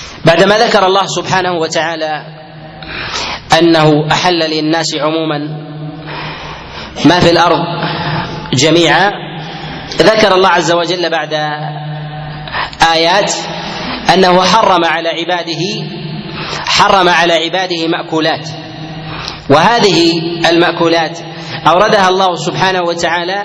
بعدما ذكر الله سبحانه وتعالى أنه أحل للناس عموما ما في الأرض جميعا، ذكر الله عز وجل بعد آيات أنه حرم على عباده مأكولات، وهذه المأكولات أوردها الله سبحانه وتعالى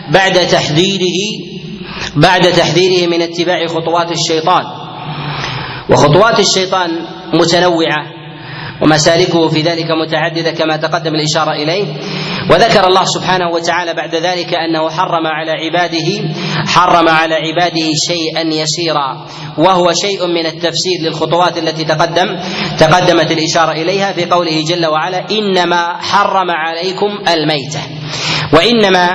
بعد تحذيره من اتباع خطوات الشيطان. وخطوات الشيطان متنوعة ومسالكه في ذلك متعددة كما تقدم الإشارة إليه. وذكر الله سبحانه وتعالى بعد ذلك أنه حرم على عباده شيئا يسيرا، وهو شيء من التفسير للخطوات التي تقدمت الإشارة إليها في قوله جل وعلا: إنما حرم عليكم الميتة. وإنما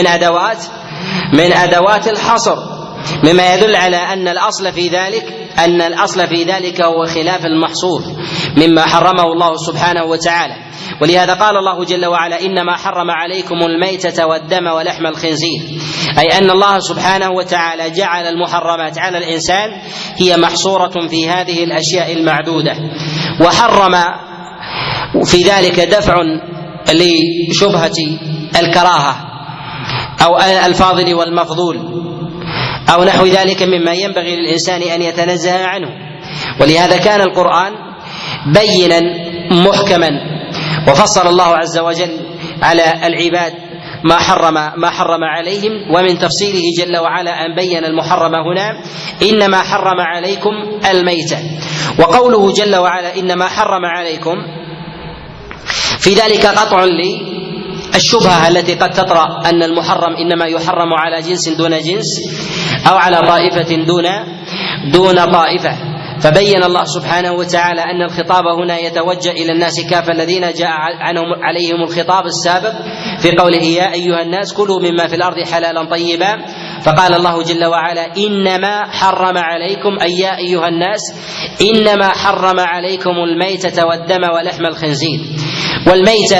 من أدوات الحصر، مما يدل على أن الأصل في ذلك هو خلاف المحصور مما حرمه الله سبحانه وتعالى. ولهذا قال الله جل وعلا: إنما حرم عليكم الميتة والدم ولحم الخنزير، أي أن الله سبحانه وتعالى جعل المحرمات على الإنسان هي محصورة في هذه الأشياء المعدودة، وحرم في ذلك دفع لشبهة الكراهة أو الفاضل والمفضول أو نحو ذلك مما ينبغي للإنسان أن يتنزه عنه. ولهذا كان القرآن بينا محكما، وفصل الله عز وجل على العباد ما حرم عليهم. ومن تفصيله جل وعلا أن بين المحرم هنا: إنما حرم عليكم الميتة. وقوله جل وعلا إنما حرم عليكم، في ذلك قطع للشبهة التي قد تطرأ أن المحرم إنما يحرم على جنس دون جنس أو على طائفة دون طائفة. فبين الله سبحانه وتعالى أن الخطاب هنا يتوجه إلى الناس كافة الذين جاء عليهم الخطاب السابق في قوله: يا أيها الناس كلوا مما في الأرض حلالا طيبا. فقال الله جل وعلا: إنما حرم عليكم، أي يا أيها الناس إنما حرم عليكم الميتة والدم ولحم الخنزير. والميتة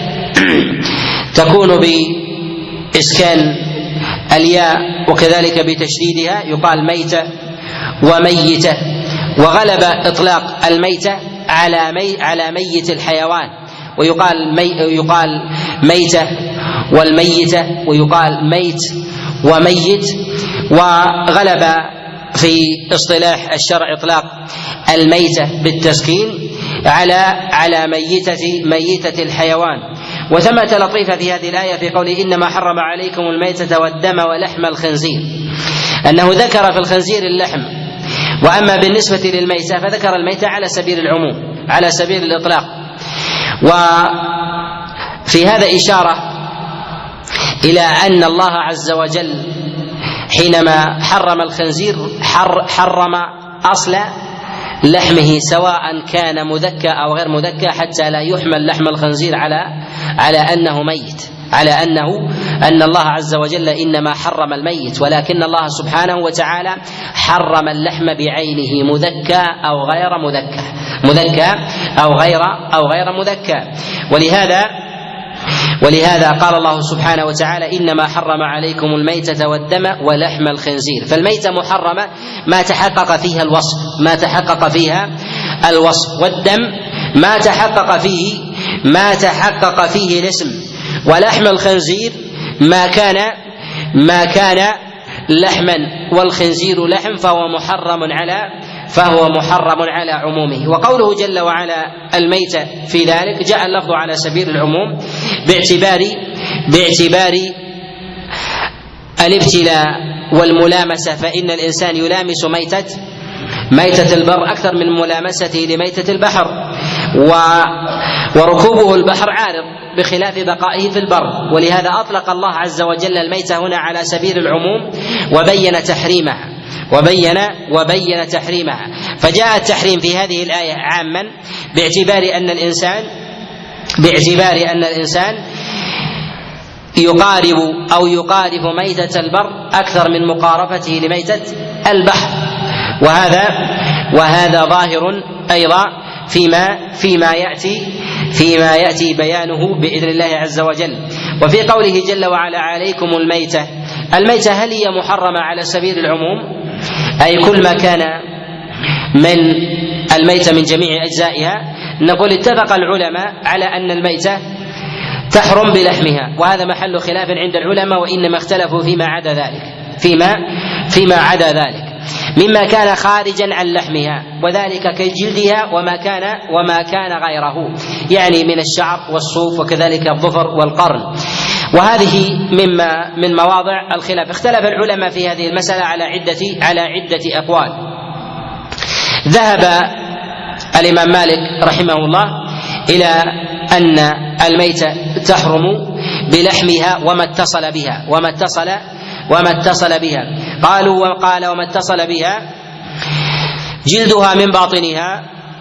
تكون بإسكان الياء وكذلك بتشديدها، يقال ميتة وميتة. وغلب إطلاق الميتة على ميت الحيوان، ويقال ميتة والميتة، ويقال ميت وميت. وغلب في اصطلاح الشرع إطلاق الميتة بالتسكين على ميتة الحيوان. وثمة لطيفة في هذه الآية في قوله: إنما حرم عليكم الميتة والدم ولحم الخنزير، أنه ذكر في الخنزير اللحم، وأما بالنسبة للميتة فذكر الميتة على سبيل العموم، على سبيل الإطلاق. وفي هذا إشارة إلى أن الله عز وجل حينما حرم الخنزير حرم أصل لحمه سواء كان مذكى أو غير مذكى، حتى لا يحمل لحم الخنزير على أنه ميت، على أن الله عز وجل إنما حرم الميت، ولكن الله سبحانه وتعالى حرم اللحم بعينه مذكى أو غير مذكى أو غير مذكى. ولهذا قال الله سبحانه وتعالى: إنما حرم عليكم الميتة والدم ولحم الخنزير. فالميتة محرمة ما تحقق فيها الوصف، والدم ما تحقق فيه الاسم، ولحم الخنزير ما كان لحما، والخنزير لحم فهو محرم على عمومه. وقوله جل وعلا الميتة في ذلك جاء اللفظ على سبيل العموم باعتبار الابتلاء والملامسة، فإن الإنسان يلامس ميتة البر أكثر من ملامسته لميتة البحر، وركوبه البحر عارض بخلاف بقائه في البر. ولهذا أطلق الله عز وجل الميتة هنا على سبيل العموم وبين تحريمها. فجاء التحريم في هذه الآية عاما باعتبار أن الإنسان يقارب ميتة البر أكثر من مقاربته لميتة البحر، وهذا ظاهر أيضا فيما يأتي بيانه بإذن الله عز وجل. وفي قوله جل وعلا عليكم الميتة هل هي محرمة على سبيل العموم؟ أي كل ما كان من الميتة من جميع أجزائها، نقول اتفق العلماء على أن الميتة تحرم بلحمها، وهذا محل خلاف عند العلماء، وإنما اختلفوا فيما عدا ذلك، فيما عدا ذلك مما كان خارجا عن لحمها، وذلك كجلدها وما كان غيره، يعني من الشعر والصوف وكذلك الظفر والقرن، وهذه من مواضع الخلاف. اختلف العلماء في هذه المسألة على عدة أقوال. ذهب الإمام مالك رحمه الله إلى أن الميتة تحرم بلحمها وما اتصل بها قالوا وما اتصل بها جلدها من باطنها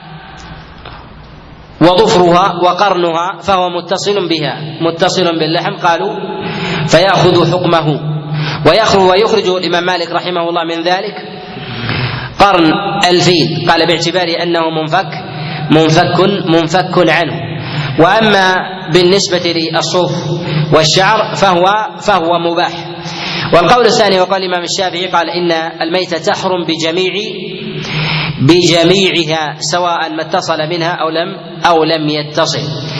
وظفرها وقرنها فهو متصل باللحم، قالوا فيأخذ حكمه. ويخرج الإمام مالك رحمه الله من ذلك قرن الفيل، قال باعتبار أنه منفك عنه. وأما بالنسبة للصوف والشعر فهو مباح. والقول الثاني وقال الإمام الشافعي قال إن الميتة تحرم بجميعها سواء ما اتصل منها أو لم يتصل.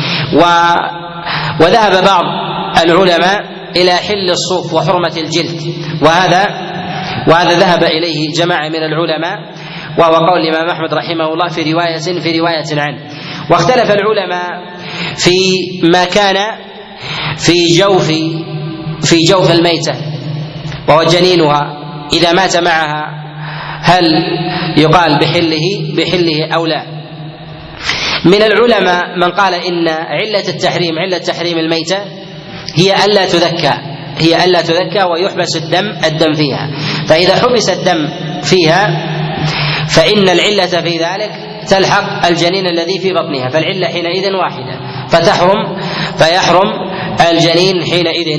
وذهب بعض العلماء إلى حل الصوف وحرمة الجلد، وهذا ذهب إليه جماعة من العلماء، وهو قول الإمام أحمد رحمه الله في رواية عنه. واختلف العلماء في ما كان في جوف الميتة وهو جنينها إذا مات معها، هل يقال بحله أو لا؟ من العلماء من قال إن علة تحريم الميتة هي ألا تذكى ويحبس الدم فيها، فإذا حبس الدم فيها فإن العلة في ذلك تلحق الجنين الذي في بطنها، فالعلة حينئذ واحدة، فيحرم الجنين حينئذ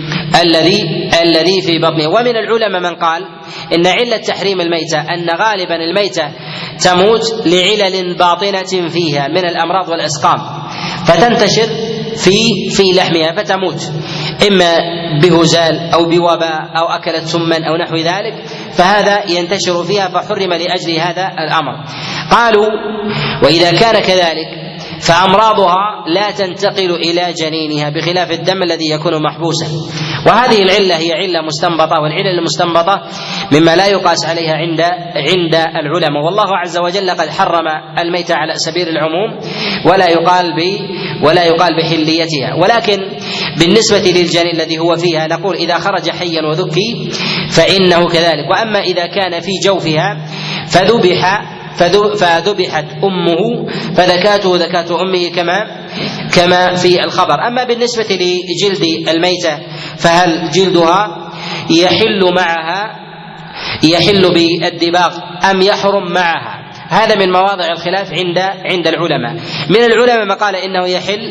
الذي في بطنه. ومن العلماء من قال إن علة تحريم الميتة أن غالبا الميتة تموت لعلل باطنة فيها من الأمراض والأسقام، فتنتشر في لحمها فتموت، إما بهزال أو بوباء أو أكلت سما أو نحو ذلك، فهذا ينتشر فيها فحرم لأجل هذا الأمر. قالوا وإذا كان كذلك فأمراضها لا تنتقل إلى جنينها بخلاف الدم الذي يكون محبوسا. وهذه العلة هي علة مستنبطة، والعلة المستنبطة مما لا يقاس عليها عند العلماء. والله عز وجل قد حرم الميتة على سبيل العموم ولا يقال بحليتها، ولكن بالنسبة للجنين الذي هو فيها نقول إذا خرج حيا وذكي فإنه كذلك. وأما إذا كان في جوفها فذبحت أمه فذكاته ذكاة أمه كما في الخبر. أما بالنسبة لجلد الميتة فهل جلدها يحل بالدباغ أم يحرم معها؟ هذا من مواضع الخلاف عند العلماء. من العلماء ما قال إنه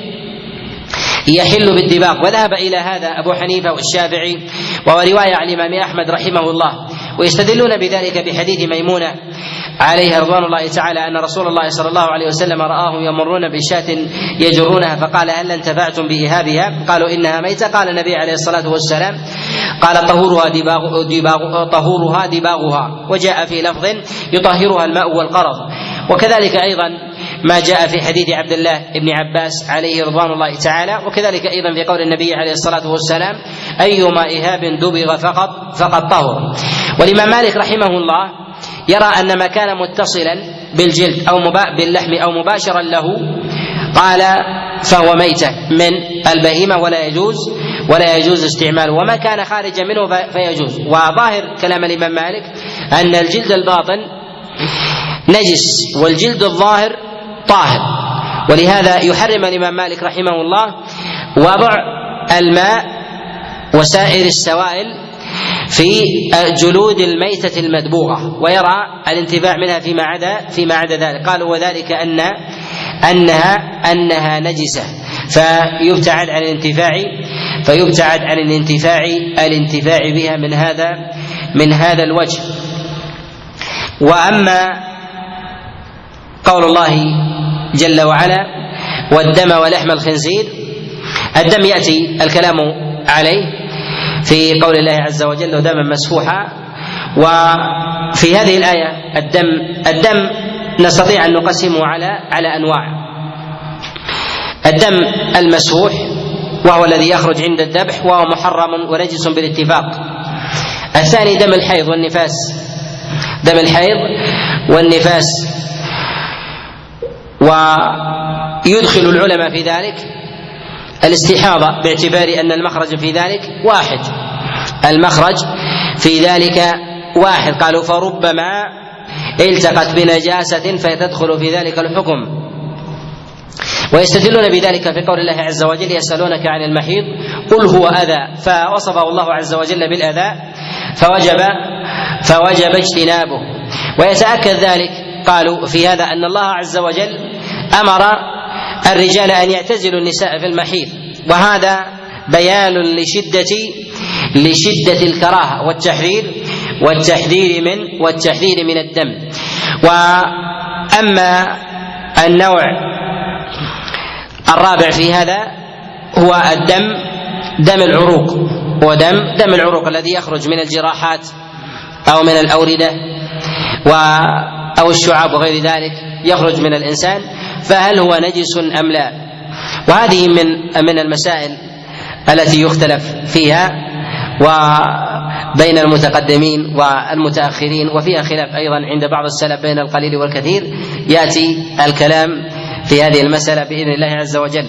يحل بالدباغ، وذهب إلى هذا أبو حنيفة والشافعي، وهو رواية عن الإمام أحمد رحمه الله، ويستدلون بذلك بحديث ميمونة عليها رضوان الله تعالى أن رسول الله صلى الله عليه وسلم رآهم يمرون بشاة يجرونها فقال هل انتفعتم بإهابها؟ قالوا إنها ميتة. قال النبي عليه الصلاة والسلام قال طهورها دباغها، وجاء في لفظ يطهرها الماء والقرض. وكذلك أيضا ما جاء في حديث عبد الله بن عباس عليه رضوان الله تعالى، وكذلك أيضا في قول النبي عليه الصلاة والسلام أيما إهاب دبغ فقد طهر. والإمام مالك رحمه الله يرى أن ما كان متصلا بالجلد أو باللحم أو مباشرا له قال فهو ميتة من البهيمة ولا يجوز استعماله، وما كان خارجا منه فيجوز. وظاهر كلام الإمام مالك أن الجلد الباطن نجس والجلد الظاهر طاهر، ولهذا يحرم الإمام مالك رحمه الله وضع الماء وسائر السوائل في جلود الميتة المدبوغة، ويرى الانتفاع منها فيما عدا ذلك. قالوا وذلك أنها نجسة فيبتعد عن الانتفاع بها من هذا الوجه. وأما قول الله جل وعلا والدم ولحم الخنزير، الدم يأتي الكلام عليه في قول الله عز وجل ودما مسفوحا، وفي هذه الآية الدم نستطيع أن نقسمه على أنواع. الدم المسفوح وهو الذي يخرج عند الذبح وهو محرم ونجس بالاتفاق. الثاني دم الحيض والنفاس، دم الحيض والنفاس، ويدخل العلماء في ذلك الاستحاضة باعتبار أن المخرج في ذلك واحد، المخرج في ذلك واحد. قالوا فربما التقت بنجاسة فتدخل في ذلك الحكم. ويستدلون بذلك في قول الله عز وجل يسألونك عن المحيض قل هو أذى، فوصفه الله عز وجل بالأذى فوجب اجتنابه. ويتأكد ذلك قالوا في هذا أن الله عز وجل أمر الرجال أن يعتزلوا النساء في المحيض، وهذا بيان لشدة الكراهة والتحذير من الدم. وأما النوع الرابع في هذا هو دم العروق، ودم العروق الذي يخرج من الجراحات أو من الأوردة أو الشعاب وغير ذلك يخرج من الإنسان، فهل هو نجس أم لا؟ وهذه من المسائل التي يختلف فيها وبين المتقدمين والمتأخرين، وفيها خلاف أيضا عند بعض السلف بين القليل والكثير. يأتي الكلام في هذه المسألة بإذن الله عز وجل.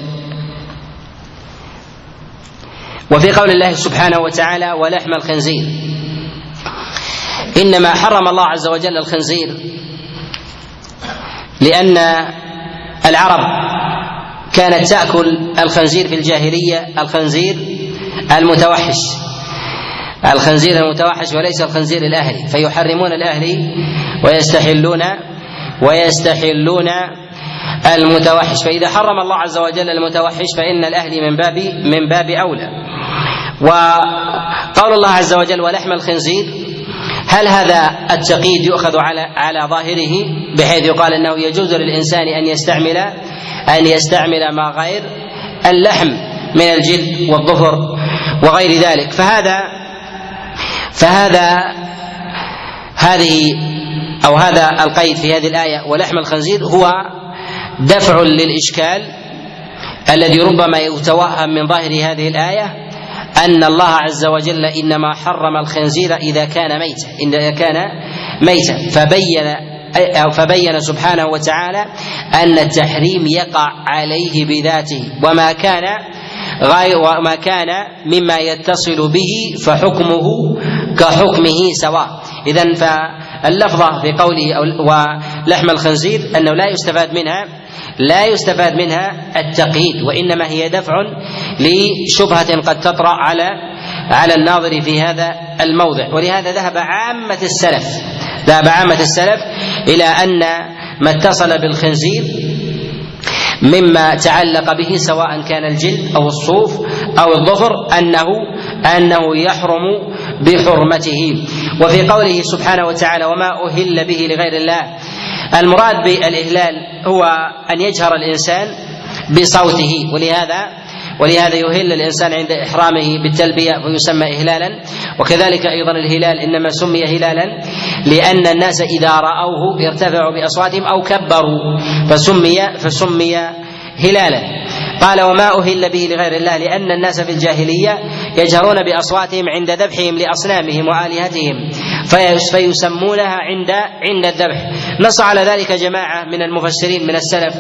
وفي قول الله سبحانه وتعالى ولحم الخنزير، إنما حرم الله عز وجل الخنزير لأن العرب كانت تأكل الخنزير في الجاهلية، الخنزير المتوحش وليس الخنزير الأهلي، فيحرمون الأهلي ويستحلون المتوحش. فإذا حرم الله عز وجل المتوحش فإن الأهلي من باب أولى. وقول الله عز وجل ولحم الخنزير، هل هذا التقييد يؤخذ على ظاهره بحيث يقال أنه يجوز للإنسان أن يستعمل ما غير اللحم من الجلد والظفر وغير ذلك؟ هذا القيد في هذه الآية ولحم الخنزير هو دفع للإشكال الذي ربما يتوهم من ظاهر هذه الآية أن الله عز وجل إنما حرم الخنزير إذا كان ميتا فبين سبحانه وتعالى أن التحريم يقع عليه بذاته، وما كان مما يتصل به فحكمه كحكمه سواء. إذن فاللفظة في قوله ولحم الخنزير أنه لا يستفاد منها التقييد، وإنما هي دفع لشبهة قد تطرأ على الناظر في هذا الموضع. ولهذا ذهب عامة السلف إلى أن ما اتصل بالخنزير مما تعلق به سواء كان الجلد أو الصوف أو الظفر أنه يحرم بحرمته. وفي قوله سبحانه وتعالى وما أهل به لغير الله، المراد بالإهلال هو أن يجهر الإنسان بصوته، ولهذا يهل الإنسان عند إحرامه بالتلبية ويسمى إهلالا. وكذلك أيضا الهلال إنما سمي هلالا لأن الناس إذا رأوه ارتفعوا بأصواتهم أو كبروا فسمي هلالا. قال وما أهل به لغير الله لأن الناس في الجاهلية يجهرون بأصواتهم عند ذبحهم لأصنامهم وآلهتهم فيسمونها عند الذبح. نص على ذلك جماعة من المفسرين من السلف.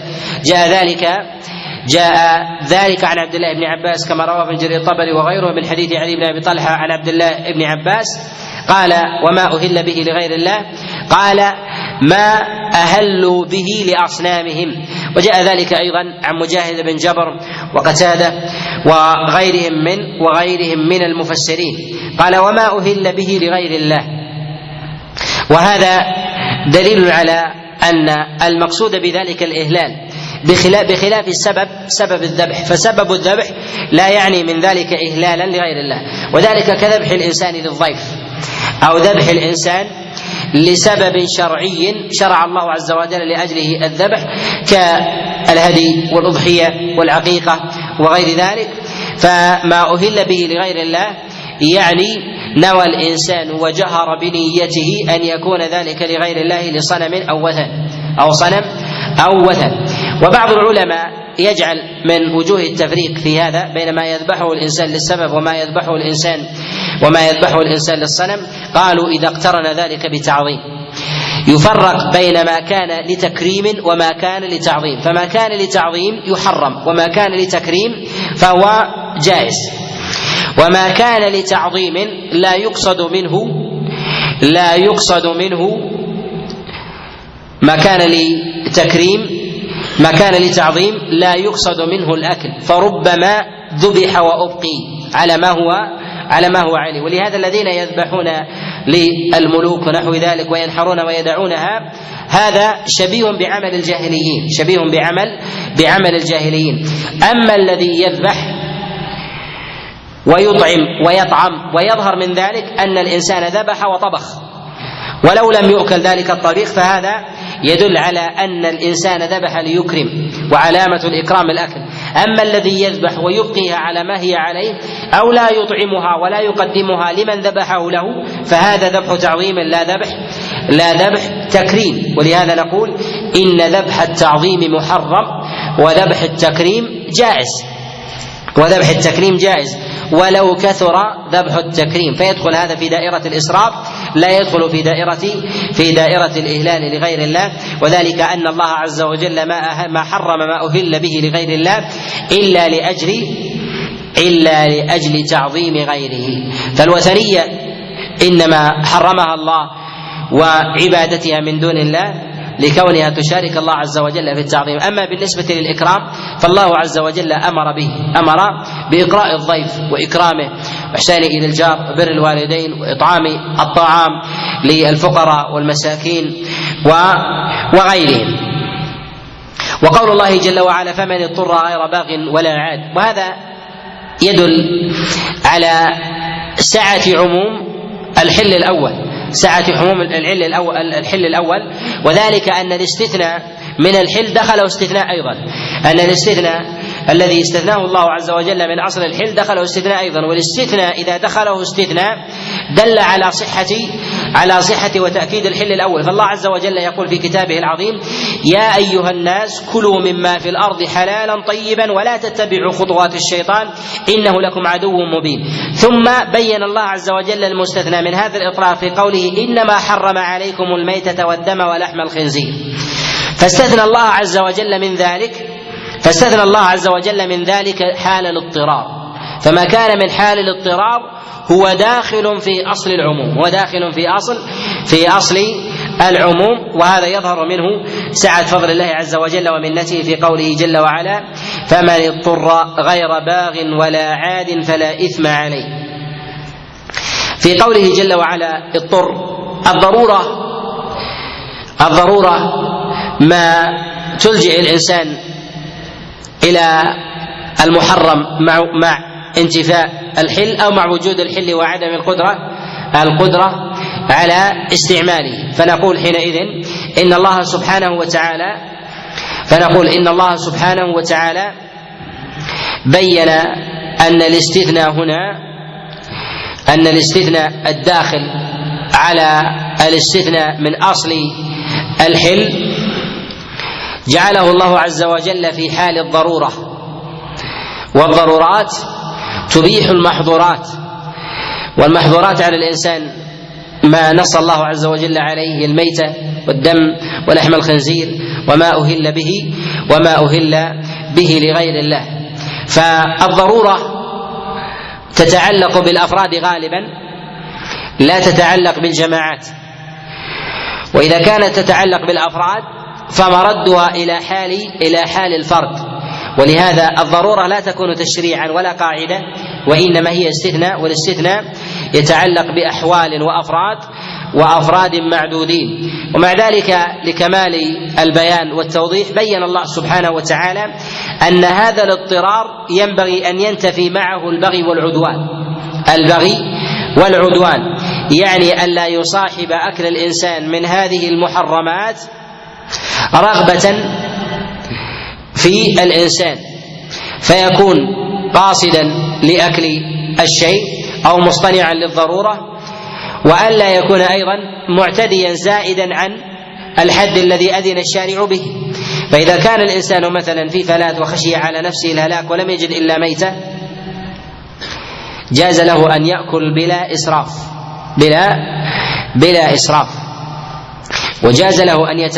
جاء ذلك عن عبد الله بن عباس كما روى ابن جرير الطبري وغيره من حديث علي بن أبي طلحة عن عبد الله بن عباس قال وما أهل به لغير الله، قال ما أهلوا به لأصنامهم. وجاء ذلك أيضا عن مجاهد بن جبر وقتادة وغيرهم من المفسرين، قال وما أهل به لغير الله. وهذا دليل على أن المقصود بذلك الإهلال بخلاف سبب الذبح، فسبب الذبح لا يعني من ذلك إهلالا لغير الله، وذلك كذبح الإنسان للضيف أو ذبح الإنسان لسبب شرعي شرع الله عز وجل لأجله الذبح كالهدي والأضحية والعقيقة وغير ذلك. فما أهل به لغير الله يعني نوى الإنسان وجهر بنيته أن يكون ذلك لغير الله لصنم أو صنم أو وثن. وبعض العلماء يجعل من وجوه التفريق في هذا بين ما يذبحه الإنسان للسبب وما يذبحه الإنسان للصنم، قالوا إذا اقترن ذلك بتعظيم يفرق بين ما كان لتكريم وما كان لتعظيم، فما كان لتعظيم يحرم وما كان لتكريم فهو جائز، وما كان لتعظيم لا يقصد منه ما كان لتعظيم لا يقصد منه الأكل، فربما ذبح وأبقي على ما هو عليه. ولهذا الذين يذبحون للملوك ونحو ذلك وينحرون ويدعونها هذا شبيه بعمل الجاهليين. أما الذي يذبح ويطعم ويظهر من ذلك أن الإنسان ذبح وطبخ ولو لم يؤكل ذلك الطبيخ، فهذا يدل على أن الإنسان ذبح ليكرم، وعلامة الإكرام الأكل. أما الذي يذبح ويبقيها على ما هي عليه أو لا يطعمها ولا يقدمها لمن ذبحه له، فهذا ذبح تعظيم لا ذبح تكريم. ولهذا نقول إن ذبح التعظيم محرم وذبح التكريم جائز ولو كثر ذبح التكريم، فيدخل هذا في دائرة الإسراف، لا يدخل في دائرة الإهلال لغير الله. وذلك أن الله عز وجل ما حرم ما أهل به لغير الله إلا لأجل تعظيم غيره. فالوثنية إنما حرمها الله وعبادتها من دون الله لكونها تشارك الله عز وجل في التعظيم. أما بالنسبة للإكرام فالله عز وجل أمر بإقراء الضيف وإكرامه وإحسانه إلى الجار وبر الوالدين وإطعام الطعام للفقراء والمساكين وغيرهم. وقول الله جل وعلا فمن اضطر غير باغ ولا عاد، وهذا يدل على سعة عموم الحل الأول، وذلك أن الاستثناء من الحل دخله استثناء أيضا، أن الاستثناء الذي استثناه الله عز وجل من أصل الحل دخله استثناء أيضا. والاستثناء إذا دخله استثناء دل على صحة وتأكيد الحل الأول. فالله عز وجل يقول في كتابه العظيم يا أيها الناس كلوا مما في الأرض حلالا طيبا ولا تتبعوا خطوات الشيطان إنه لكم عدو مبين. ثم بين الله عز وجل المستثنى من هذا الإطلاق في قوله إنما حرم عليكم الميتة والدم ولحم الخنزير، فاستثنى الله عز وجل من ذلك حال الاضطرار. فما كان من حال الاضطرار هو داخل في أصل العموم، وهذا يظهر منه سعة فضل الله عز وجل ومنته في قوله جل وعلا فمن اضطر غير باغ ولا عاد فلا إثم عليه. في قوله جل وعلا اضطر، الضرورة ما تلجئ الإنسان إلى المحرم مع انتفاء الحل أو مع وجود الحل وعدم القدرة على استعماله. فنقول حينئذ إن الله سبحانه وتعالى بين أن الاستثناء الداخل على الاستثناء من أصل الحل جعله الله عز وجل في حال الضرورة، والضرورات تبيح المحظورات، والمحظورات على الإنسان ما نص الله عز وجل عليه الميتة والدم ولحم الخنزير وما أهل به لغير الله. فالضرورة تتعلق بالأفراد غالبا لا تتعلق بالجماعات، وإذا كانت تتعلق بالأفراد فمردها إلى حال الفرد. ولهذا الضرورة لا تكون تشريعا ولا قاعدة، وإنما هي استثناء، والاستثناء يتعلق بأحوال وأفراد معدودين. ومع ذلك لكمال البيان والتوضيح بين الله سبحانه وتعالى أن هذا الاضطرار ينبغي أن ينتفي معه البغي والعدوان، يعني أن لا يصاحب أكل الإنسان من هذه المحرمات رغبة في الإنسان فيكون قاصدا لأكل الشيء أو مصطنعا للضرورة، وأن لا يكون أيضا معتديا زائدا عن الحد الذي أذن الشارع به. فإذا كان الإنسان مثلا في فلاة وخشي على نفسه الهلاك ولم يجد إلا ميتة، جاز له أن يأكل بلا إسراف، وجاز له أن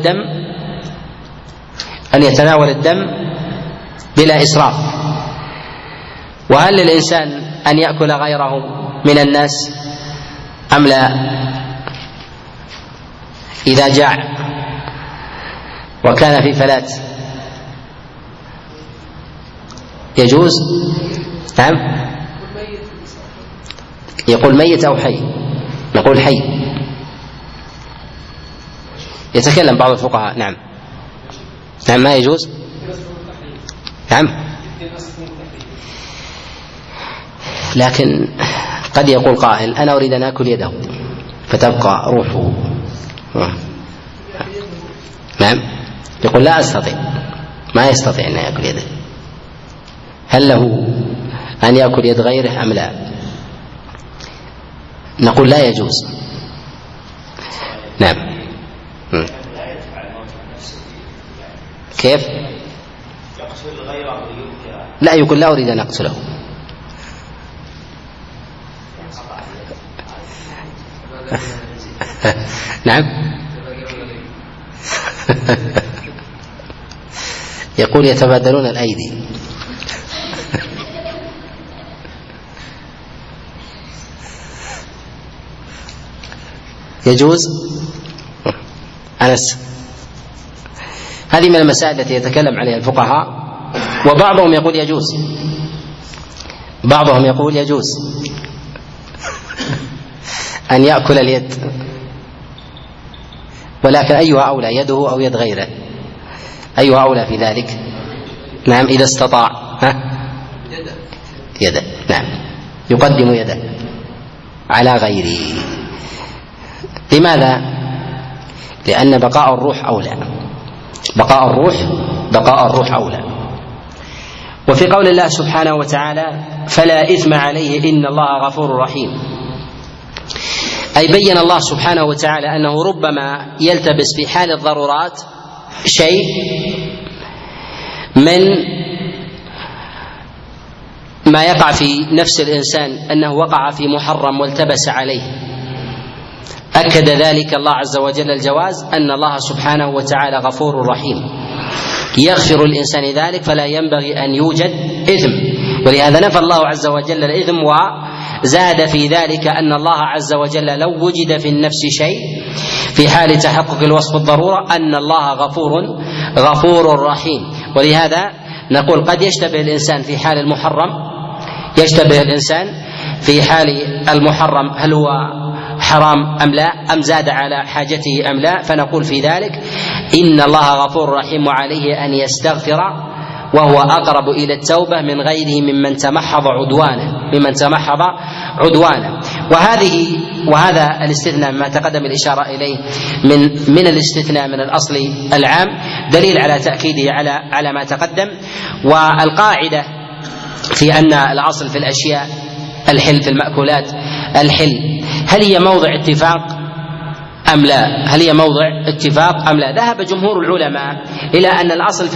يتناول الدم بلا إسراف. وهل للإنسان أن يأكل غيره من الناس أم لا؟ إذا جاع وكان في فلاة يجوز؟ نعم. يقول ميت أو حي؟ نقول حي. يتكلم بعض الفقهاء نعم ما يجوز. نعم، لكن قد يقول قائل أنا أريد أن أكل يده فتبقى روحه. نعم، يقول لا أستطيع، ما يستطيع أن يأكل يده. هل له أن يأكل يد غيره أم لا؟ نقول لا يجوز. نعم. كيف؟ يقتل غيره لا، يقول لا أريد أن أقتله. نعم. يقول يتبادلون الأيدي. يجوز؟ أنس، هذه من المسائل التي يتكلم عليها الفقهاء، وبعضهم يقول يجوز أن يأكل اليد، ولكن أيها أولى، يده أو يد غيره؟ أيها أولى في ذلك؟ نعم، إذا استطاع يده. نعم، يقدم يده على غيره. لماذا؟ لأن بقاء الروح أولى. وفي قول الله سبحانه وتعالى فلا إثم عليه إن الله غفور رحيم، أي بين الله سبحانه وتعالى أنه ربما يلتبس في حال الضرورات شيء من ما يقع في نفس الإنسان أنه وقع في محرم والتبس عليه. أكد ذلك الله عز وجل الجواز، أن الله سبحانه وتعالى غفور رحيم يغفر الإنسان ذلك، فلا ينبغي أن يوجد إثم. ولهذا نفى الله عز وجل الإثم، وزاد في ذلك أن الله عز وجل لو وجد في النفس شيء في حال تحقق الوصف الضرورة أن الله غفور رحيم. ولهذا نقول قد يشتبه الإنسان في حال المحرم هل هو حرام أم لا، أم زاد على حاجته أم لا، فنقول في ذلك إن الله غفور رحيم، وعليه أن يستغفر، وهو أقرب إلى التوبة من غيره ممن تمحض عدوانه. وهذا الاستثناء ما تقدم الإشارة إليه من الاستثناء من الأصل العام دليل على تأكيده على ما تقدم. والقاعدة في أن الأصل في الأشياء الحل، في المأكولات الحل، هل هي موضع اتفاق أم لا؟ ذهب جمهور العلماء إلى أن الأصل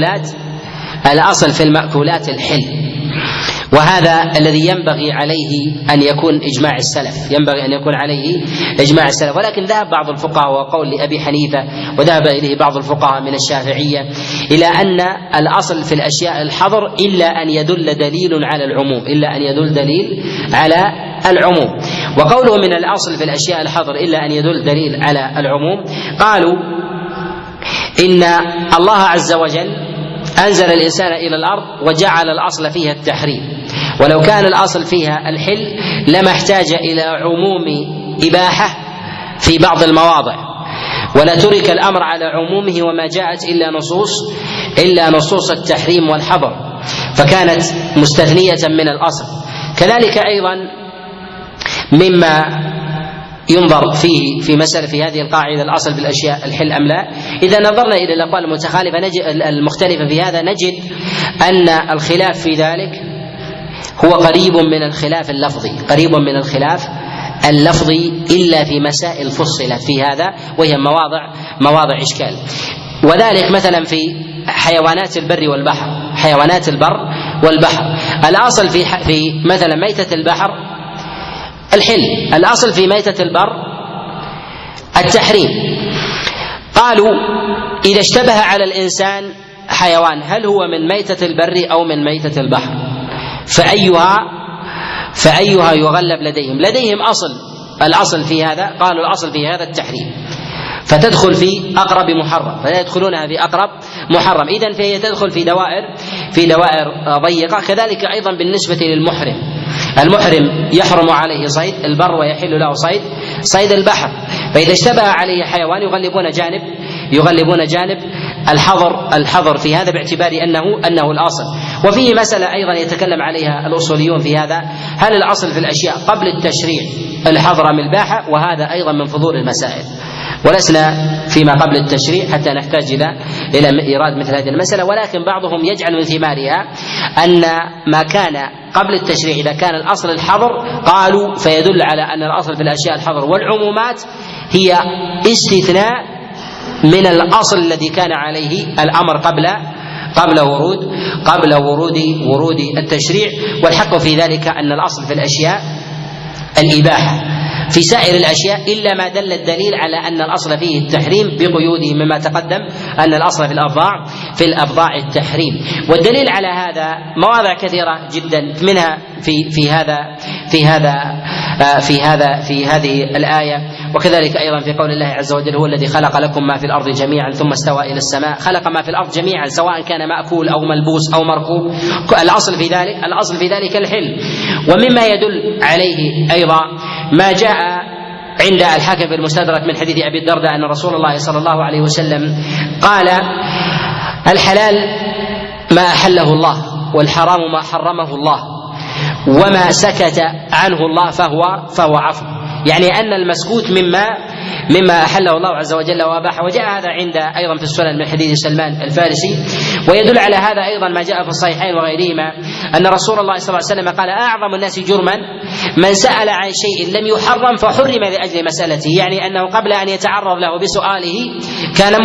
في المأكولات الحل، وهذا الذي ينبغي عليه أن يكون إجماع السلف. ولكن ذهب بعض الفقهاء، وقول لأبي حنيفة وذهب إليه بعض الفقهاء من الشافعية، إلى أن الأصل في الأشياء الحظر إلا أن يدل دليل على العموم. وقوله من الأصل في الأشياء الحظر إلا أن يدل دليل على العموم، قالوا إن الله عز وجل أنزل الإنسان إلى الأرض وجعل الأصل فيها التحريم، ولو كان الأصل فيها الحل لما احتاج إلى عموم إباحة في بعض المواضع، ولا ترك الأمر على عمومه وما جاءت إلا نصوص التحريم والحظر، فكانت مستثنية من الأصل. كذلك أيضا مما ينظر فيه في مسألة في هذه القاعدة الأصل بالأشياء الحل أم لا، إذا نظرنا إلى الأقوال المختلفة في هذا نجد أن الخلاف في ذلك هو قريب من الخلاف اللفظي، قريب من الخلاف اللفظي إلا في مسائل فصلت في هذا وهي مواضع إشكال. وذلك مثلا في حيوانات البر والبحر، حيوانات البر والبحر الأصل في مثلا ميتة البحر الحل، الأصل في ميتة البر التحريم. قالوا إذا اشتبه على الإنسان حيوان هل هو من ميتة البر أو من ميتة البحر فأيها يغلب لديهم الأصل في هذا، قالوا الأصل في هذا التحريم، فتدخل في أقرب محرم، فلا يدخلونها في أقرب محرم، إذن فهي تدخل في دوائر ضيقة. كذلك أيضا بالنسبة للمحرم، المحرم يحرم عليه صيد البر ويحل له صيد البحر، فإذا اشتبه عليه حيوان يغلبون جانب الحظر في هذا باعتبار أنه الأصل. وفيه مسألة أيضا يتكلم عليها الأصوليون في هذا، هل الأصل في الأشياء قبل التشريع الحظر من الباحة؟ وهذا أيضا من فضول المسائل، ولسنا فيما قبل التشريع حتى نحتاج إلى إيراد مثل هذه المسألة، ولكن بعضهم يجعل من ثمارها أن ما كان قبل التشريع إذا كان الأصل الحظر قالوا فيدل على أن الأصل في الأشياء الحظر، والعمومات هي استثناء من الأصل الذي كان عليه الأمر قبل ورود التشريع. والحق في ذلك أن الأصل في الأشياء الإباحة في سائر الأشياء إلا ما دل الدليل على أن الأصل فيه التحريم بقيوده، مما تقدم أن الأصل في الأبضاع التحريم. والدليل على هذا مواضع كثيرة جدا، منها في هذه الآية، وكذلك أيضا في قول الله عز وجل هو الذي خلق لكم ما في الأرض جميعا ثم استوى إلى السماء، خلق ما في الأرض جميعا سواء كان مأكول أو ملبوس أو مركوب، الأصل في ذلك الحل. ومما يدل عليه أيضا ما جاء عند الحاكم في المستدرك من حديث أبي الدرداء أن رسول الله صلى الله عليه وسلم قال الحلال ما أحله الله والحرام ما حرمه الله وما سكت عنه الله فهو عفو، يعني أن المسكوت مما أحله الله عز وجل وأباحه. وجاء هذا عند أيضا في السنن من حديث سلمان الفارسي. ويدل على هذا أيضا ما جاء في الصحيحين وغيرهما أن رسول الله صلى الله عليه وسلم قال أعظم الناس جرما من سأل عن شيء لم يحرم فحرم لأجل مسألته، يعني أنه قبل أن يتعرض له بسؤاله كان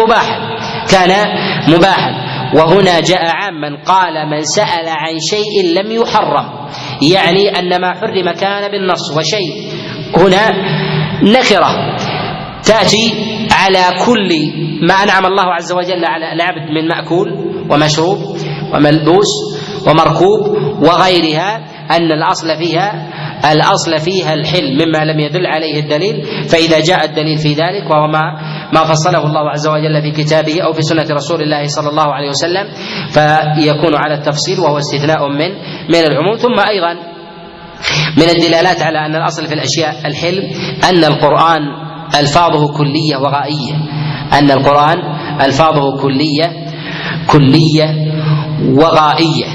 مباحا. وهنا جاء عاما قال من سأل عن شيء لم يحرم، يعني أن ما حرم كان بالنص، وشيء هنا نكرة تأتي على كل ما أنعم الله عز وجل على العبد من مأكول ومشروب وملبوس ومركوب وغيرها، أن الأصل فيها الحل مما لم يدل عليه الدليل. فإذا جاء الدليل في ذلك وهو ما فصله الله عز وجل في كتابه أو في سنة رسول الله صلى الله عليه وسلم فيكون على التفصيل وهو استثناء من العموم. ثم أيضا من الدلالات على أن الأصل في الأشياء الحل أن القرآن ألفاظه كلية وغائية، أن القرآن ألفاظه كلية وغائية،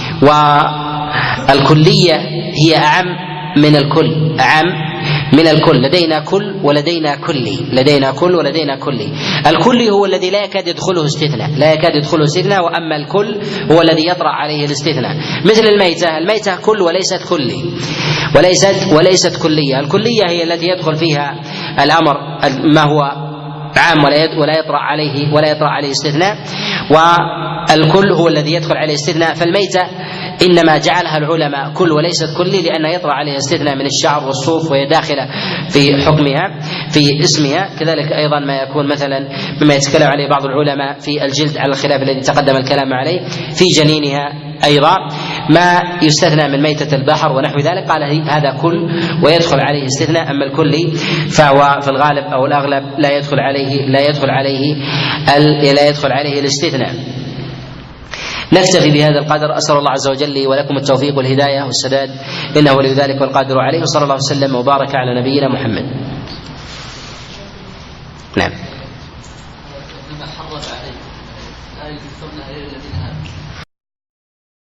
والكلية هي أعم من الكل. لدينا كل ولدينا كلي. الكلي هو الذي لا يكاد يدخله استثناء، وأما الكل هو الذي يطرأ عليه الاستثناء. مثل الميتة كل وليست كلي وليست كلية. الكلية هي التي يدخل فيها الأمر ما هو عام ولا يطرأ عليه استثناء، والكل هو الذي يدخل عليه استثناء. فالميتة إنما جعلها العلماء كل وليست كلي لأن يطرأ عليها استثناء من الشعر والصوف وهي داخلة في حكمها في اسمها. كذلك أيضا ما يكون مثلا مما يتكلم عليه بعض العلماء في الجلد على الخلاف الذي تقدم الكلام عليه، في جنينها أيضا ما يستثنى من ميتة البحر ونحو ذلك، قال هذا كل ويدخل عليه استثناء. أما الكلي فهو في الغالب أو الأغلب لا يدخل عليه الاستثناء. نكتفي بهذا القدر. أسأل الله عز وجل لي ولكم التوفيق والهداية والسداد، إنه ولي ذلك والقادر عليه، وصلى الله وسلم وبارك على نبينا محمد. نعم.